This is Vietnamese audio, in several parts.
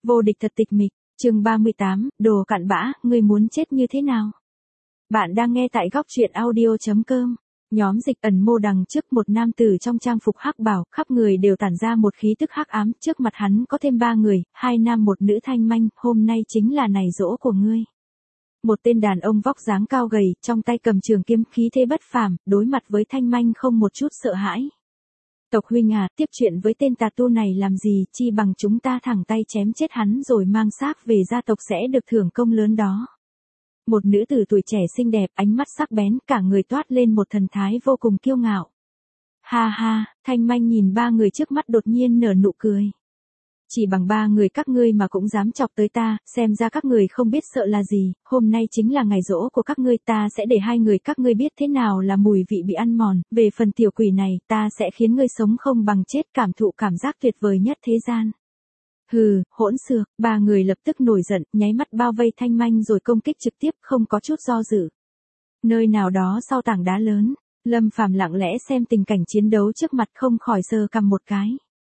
Vô địch thật tịch mịch, chương 38, đồ cặn bã, ngươi muốn chết như thế nào? Bạn đang nghe tại góc truyện audio.com. Nhóm Dịch Ẩn mô đằng trước một nam tử trong trang phục hắc bào, khắp người đều tản ra một khí tức hắc ám, trước mặt hắn có thêm 3 người, 2 nam một nữ thanh manh, hôm nay chính là ngày giỗ của ngươi. Một tên đàn ông vóc dáng cao gầy, trong tay cầm trường kiếm, khí thế bất phàm, đối mặt với thanh manh không một chút sợ hãi. Tộc huynh à, tiếp chuyện với tên tà tu này làm gì, chi bằng chúng ta thẳng tay chém chết hắn rồi mang xác về gia tộc sẽ được thưởng công lớn đó. Một nữ tử tuổi trẻ xinh đẹp, ánh mắt sắc bén, cả người toát lên một thần thái vô cùng kiêu ngạo. Ha ha, thanh manh nhìn 3 người trước mắt đột nhiên nở nụ cười. Chỉ bằng 3 người các ngươi mà cũng dám chọc tới ta, xem ra các người không biết sợ là gì, hôm nay chính là ngày giỗ của các ngươi, ta sẽ để 2 người các ngươi biết thế nào là mùi vị bị ăn mòn, về phần tiểu quỷ này, ta sẽ khiến ngươi sống không bằng chết, cảm thụ cảm giác tuyệt vời nhất thế gian. Hừ, hỗn xược, 3 người lập tức nổi giận, nháy mắt bao vây thanh manh rồi công kích trực tiếp, không có chút do dự. Nơi nào đó sau tảng đá lớn, Lâm Phàm lặng lẽ xem tình cảnh chiến đấu trước mặt không khỏi giơ cằm một cái.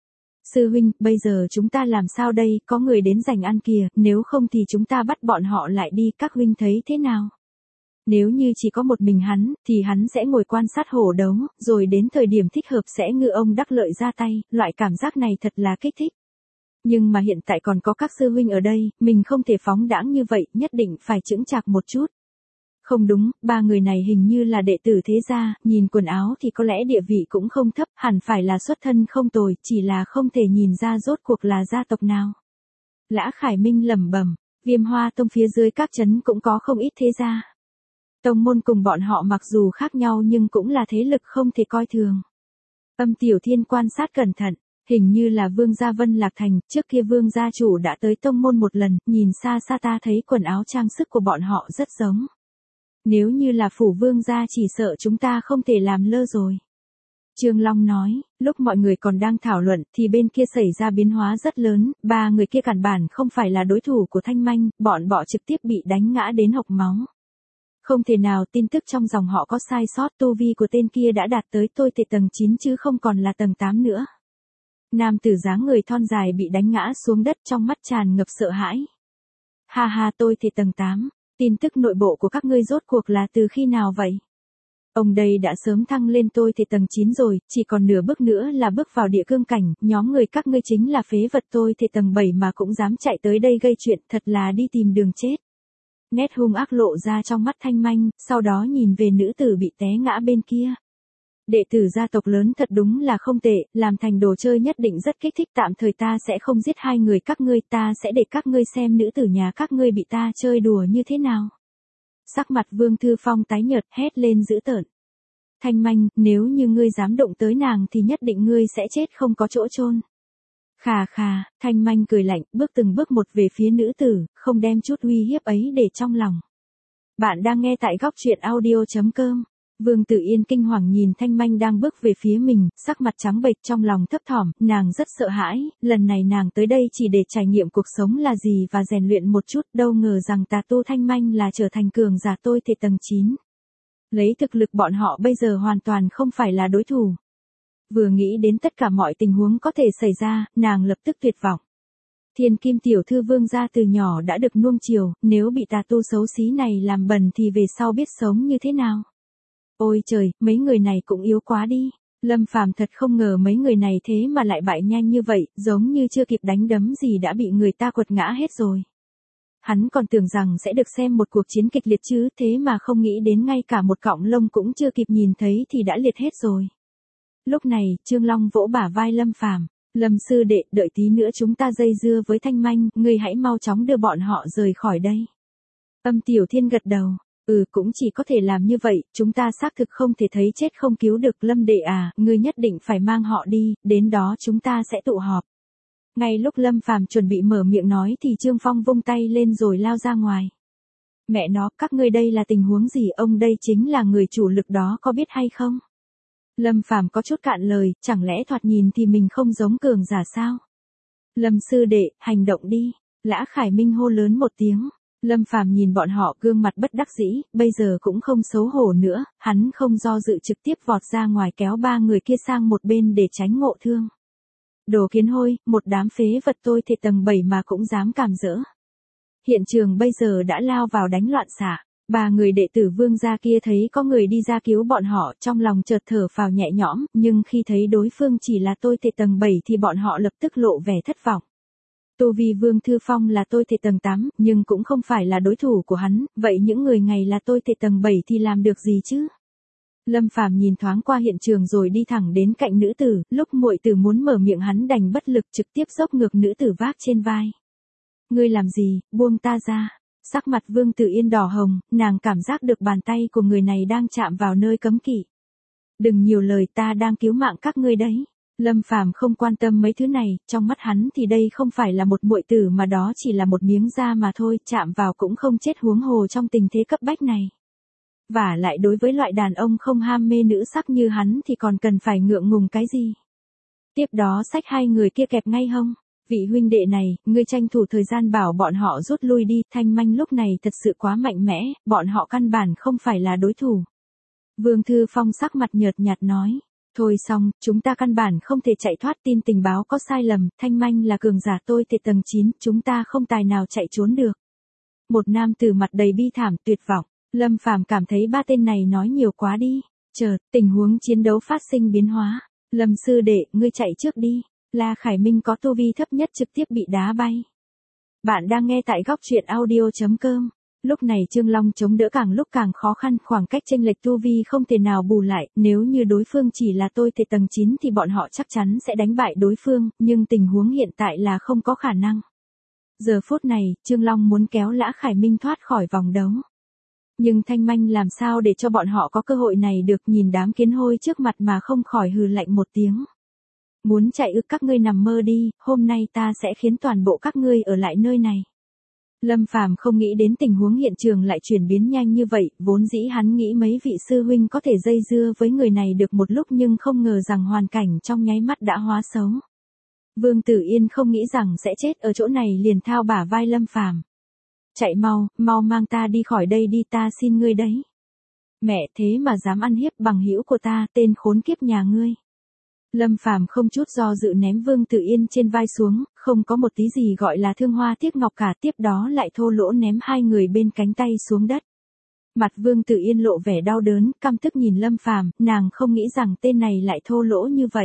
Sư huynh, bây giờ chúng ta làm sao đây, có người đến giành ăn kìa, nếu không thì chúng ta bắt bọn họ lại đi, các huynh thấy thế nào? Nếu như chỉ có một mình hắn, thì hắn sẽ ngồi quan sát hổ đấu, rồi đến thời điểm thích hợp sẽ ngư ông đắc lợi ra tay, loại cảm giác này thật là kích thích. Nhưng mà hiện tại còn có các sư huynh ở đây, mình không thể phóng đãng như vậy, nhất định phải chững chạc một chút. Không đúng, 3 người này hình như là đệ tử thế gia, nhìn quần áo thì có lẽ địa vị cũng không thấp, hẳn phải là xuất thân không tồi, chỉ là không thể nhìn ra rốt cuộc là gia tộc nào. Lã Khải Minh lẩm bẩm, Viêm Hoa Tông phía dưới các trấn cũng có không ít thế gia. Tông môn cùng bọn họ mặc dù khác nhau nhưng cũng là thế lực không thể coi thường. Âm Tiểu Thiên quan sát cẩn thận. Hình như là Vương gia Vân Lạc Thành, trước kia Vương gia chủ đã tới tông môn một lần, nhìn xa xa ta thấy quần áo trang sức của bọn họ rất giống. Nếu như là phủ Vương gia chỉ sợ chúng ta không thể làm lơ rồi. Trương Long nói, lúc mọi người còn đang thảo luận thì bên kia xảy ra biến hóa rất lớn, 3 người kia căn bản không phải là đối thủ của thanh manh, bọn bọ trực tiếp bị đánh ngã đến hộc máu. Không thể nào, tin tức trong dòng họ có sai sót, tu vi của tên kia đã đạt tới tôi thể tầng 9 chứ không còn là tầng 8 nữa. Nam tử dáng người thon dài bị đánh ngã xuống đất, trong mắt tràn ngập sợ hãi. Ha ha, tôi thì tầng 8, tin tức nội bộ của các ngươi rốt cuộc là từ khi nào vậy? Ông đây đã sớm thăng lên tôi thì tầng 9 rồi, chỉ còn nửa bước nữa là bước vào địa cương cảnh, nhóm người các ngươi chính là phế vật, tôi thì tầng 7 mà cũng dám chạy tới đây gây chuyện, thật là đi tìm đường chết. Nét hung ác lộ ra trong mắt thanh manh, sau đó nhìn về nữ tử bị té ngã bên kia. Đệ tử gia tộc lớn thật đúng là không tệ, làm thành đồ chơi nhất định rất kích thích, tạm thời ta sẽ không giết 2 người các ngươi, ta sẽ để các ngươi xem nữ tử nhà các ngươi bị ta chơi đùa như thế nào. Sắc mặt Vương Thư Phong tái nhợt, hét lên dữ tợn. Thanh manh, nếu như ngươi dám động tới nàng thì nhất định ngươi sẽ chết không có chỗ chôn. Khà khà, thanh manh cười lạnh, bước từng bước một về phía nữ tử, không đem chút uy hiếp ấy để trong lòng. Bạn đang nghe tại góc truyện audio.com. Vương Tử Yên kinh hoàng nhìn thanh manh đang bước về phía mình, sắc mặt trắng bệch, trong lòng thấp thỏm, nàng rất sợ hãi, lần này nàng tới đây chỉ để trải nghiệm cuộc sống là gì và rèn luyện một chút, đâu ngờ rằng tà tu thanh manh là trở thành cường giả tôi thể tầng 9. Lấy thực lực bọn họ bây giờ hoàn toàn không phải là đối thủ. Vừa nghĩ đến tất cả mọi tình huống có thể xảy ra, nàng lập tức tuyệt vọng. Thiên Kim tiểu thư Vương gia từ nhỏ đã được nuông chiều, nếu bị tà tu xấu xí này làm bẩn thì về sau biết sống như thế nào. Ôi trời, mấy người này cũng yếu quá đi. Lâm Phàm thật không ngờ mấy người này thế mà lại bại nhanh như vậy, giống như chưa kịp đánh đấm gì đã bị người ta quật ngã hết rồi. Hắn còn tưởng rằng sẽ được xem một cuộc chiến kịch liệt chứ, thế mà không nghĩ đến ngay cả một cọng lông cũng chưa kịp nhìn thấy thì đã liệt hết rồi. Lúc này, Trương Long vỗ bả vai Lâm Phàm, Lâm sư đệ, đợi tí nữa chúng ta dây dưa với thanh manh, ngươi hãy mau chóng đưa bọn họ rời khỏi đây. Âm Tiểu Thiên gật đầu. Cũng chỉ có thể làm như vậy, chúng ta xác thực không thể thấy chết không cứu được, Lâm đệ à, ngươi nhất định phải mang họ đi, đến đó chúng ta sẽ tụ họp. Ngay lúc Lâm Phàm chuẩn bị mở miệng nói thì Trương Phong vung tay lên rồi lao ra ngoài. Mẹ nó, các ngươi đây là tình huống gì, ông đây chính là người chủ lực đó có biết hay không? Lâm Phàm có chút cạn lời, chẳng lẽ thoạt nhìn thì mình không giống cường giả sao? Lâm sư đệ, hành động đi, Lã Khải Minh hô lớn một tiếng. Lâm Phàm nhìn bọn họ gương mặt bất đắc dĩ, bây giờ cũng không xấu hổ nữa, hắn không do dự trực tiếp vọt ra ngoài kéo 3 người kia sang một bên để tránh ngộ thương. Đồ kiến hôi, một đám phế vật tôi thể tầng 7 mà cũng dám càm rỡ. Hiện trường bây giờ đã lao vào đánh loạn xạ. Ba người đệ tử Vương gia kia thấy có người đi ra cứu bọn họ, trong lòng chợt thở phào nhẹ nhõm, nhưng khi thấy đối phương chỉ là tôi thể tầng 7 thì bọn họ lập tức lộ vẻ thất vọng. Tu vi Vương Thư Phong là tôi thể tầng 8, nhưng cũng không phải là đối thủ của hắn, vậy những người ngày là tôi thể tầng 7 thì làm được gì chứ? Lâm Phàm nhìn thoáng qua hiện trường rồi đi thẳng đến cạnh nữ tử, lúc muội tử muốn mở miệng hắn đành bất lực trực tiếp dốc ngược nữ tử vác trên vai. Ngươi làm gì, buông ta ra. Sắc mặt Vương Tử Yên đỏ hồng, nàng cảm giác được bàn tay của người này đang chạm vào nơi cấm kỵ. Đừng nhiều lời, ta đang cứu mạng các ngươi đấy. Lâm Phàm không quan tâm mấy thứ này, trong mắt hắn thì đây không phải là một muội tử mà đó chỉ là một miếng da mà thôi, chạm vào cũng không chết huống hồ trong tình thế cấp bách này. Và lại đối với loại đàn ông không ham mê nữ sắc như hắn thì còn cần phải ngượng ngùng cái gì. Tiếp đó xách hai người kia kẹp ngay hông. Vị huynh đệ này, ngươi tranh thủ thời gian bảo bọn họ rút lui đi, Thanh Manh lúc này thật sự quá mạnh mẽ, bọn họ căn bản không phải là đối thủ. Vương Thư Phong sắc mặt nhợt nhạt nói, thôi xong, chúng ta căn bản không thể chạy thoát, tin tình báo có sai lầm, Thanh Manh là cường giả tôi thể tầng 9, chúng ta không tài nào chạy trốn được. Một nam tử mặt đầy bi thảm tuyệt vọng, Lâm Phàm cảm thấy ba tên này nói nhiều quá đi, chợt, tình huống chiến đấu phát sinh biến hóa, Lâm sư đệ, ngươi chạy trước đi. La Khải Minh có tu vi thấp nhất trực tiếp bị đá bay. Bạn đang nghe tại góc truyện audio.com. Lúc này Trương Long chống đỡ càng lúc càng khó khăn, khoảng cách chênh lệch tu vi không thể nào bù lại, nếu như đối phương chỉ là tôi thể tầng 9 thì bọn họ chắc chắn sẽ đánh bại đối phương, nhưng tình huống hiện tại là không có khả năng. Giờ phút này, Trương Long muốn kéo Lã Khải Minh thoát khỏi vòng đấu. Nhưng Thanh Manh làm sao để cho bọn họ có cơ hội này được, nhìn đám kiến hôi trước mặt mà không khỏi hừ lạnh một tiếng. Muốn chạy ư, các ngươi nằm mơ đi, hôm nay ta sẽ khiến toàn bộ các ngươi ở lại nơi này. Lâm Phàm không nghĩ đến tình huống hiện trường lại chuyển biến nhanh như vậy, vốn dĩ hắn nghĩ mấy vị sư huynh có thể dây dưa với người này được một lúc nhưng không ngờ rằng hoàn cảnh trong nháy mắt đã hóa xấu. Vương Tử Yên không nghĩ rằng sẽ chết ở chỗ này liền thao bả vai Lâm Phàm. Chạy mau, mau mang ta đi khỏi đây đi, ta xin ngươi đấy. Mẹ, thế mà dám ăn hiếp bằng hữu của ta, tên khốn kiếp nhà ngươi. Lâm Phàm không chút do dự ném Vương Tử Yên trên vai xuống, không có một tí gì gọi là thương hoa tiếc ngọc cả, tiếp đó lại thô lỗ ném hai người bên cánh tay xuống đất. Mặt Vương Tử Yên lộ vẻ đau đớn, căm tức nhìn Lâm Phàm, nàng không nghĩ rằng tên này lại thô lỗ như vậy.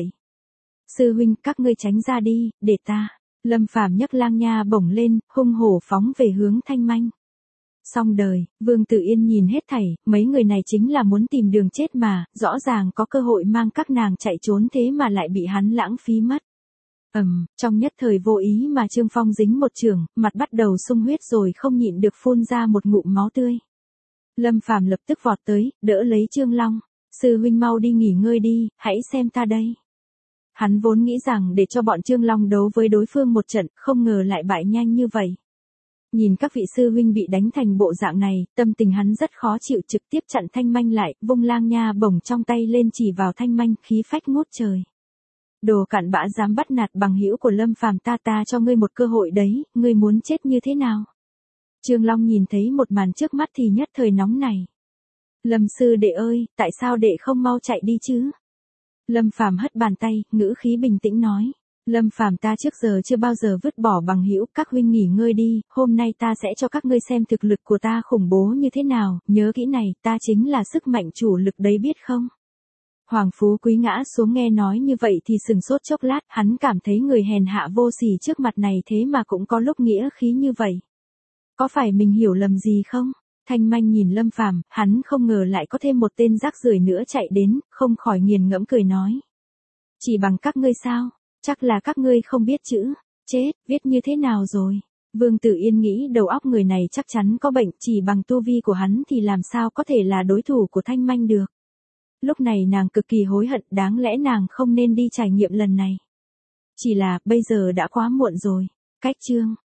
Sư huynh, các ngươi tránh ra đi, để ta. Lâm Phàm nhấc lang nha bổng lên, hung hổ phóng về hướng Thanh Manh. Xong đời, Vương Tử Yên nhìn hết thảy, mấy người này chính là muốn tìm đường chết mà, rõ ràng có cơ hội mang các nàng chạy trốn thế mà lại bị hắn lãng phí mất. Trong nhất thời vô ý mà Trương Phong dính một chưởng, mặt bắt đầu sung huyết rồi không nhịn được phun ra một ngụm máu tươi. Lâm Phàm lập tức vọt tới, đỡ lấy Trương Long. Sư huynh mau đi nghỉ ngơi đi, hãy xem ta đây. Hắn vốn nghĩ rằng để cho bọn Trương Long đấu với đối phương một trận, không ngờ lại bại nhanh như vậy. Nhìn các vị sư huynh bị đánh thành bộ dạng này, tâm tình hắn rất khó chịu, trực tiếp chặn Thanh Manh lại, vung lang nha bổng trong tay lên chỉ vào Thanh Manh, khí phách ngút trời. Đồ cặn bã dám bắt nạt bằng hữu của Lâm Phàm, ta cho ngươi một cơ hội đấy, ngươi muốn chết như thế nào? Trương Long nhìn thấy một màn trước mắt thì nhất thời nóng này. Lâm sư đệ ơi, tại sao đệ không mau chạy đi chứ? Lâm Phàm hất bàn tay, ngữ khí bình tĩnh nói. Lâm Phàm, ta trước giờ chưa bao giờ vứt bỏ bằng hữu, các huynh nghỉ ngơi đi, hôm nay ta sẽ cho các ngươi xem thực lực của ta khủng bố như thế nào, nhớ kỹ này, ta chính là sức mạnh chủ lực đấy biết không? Hoàng Phú Quý ngã xuống nghe nói như vậy thì sừng sốt chốc lát, hắn cảm thấy người hèn hạ vô sỉ trước mặt này thế mà cũng có lúc nghĩa khí như vậy. Có phải mình hiểu lầm gì không? Thanh Manh nhìn Lâm Phàm, hắn không ngờ lại có thêm một tên rác rưởi nữa chạy đến, không khỏi nghiền ngẫm cười nói. Chỉ bằng các ngươi sao? Chắc là các ngươi không biết chữ. Chết, viết như thế nào rồi? Vương Tử Yên nghĩ đầu óc người này chắc chắn có bệnh, chỉ bằng tu vi của hắn thì làm sao có thể là đối thủ của Thanh Manh được. Lúc này nàng cực kỳ hối hận, đáng lẽ nàng không nên đi trải nghiệm lần này. Chỉ là, bây giờ đã quá muộn rồi. Cách chương.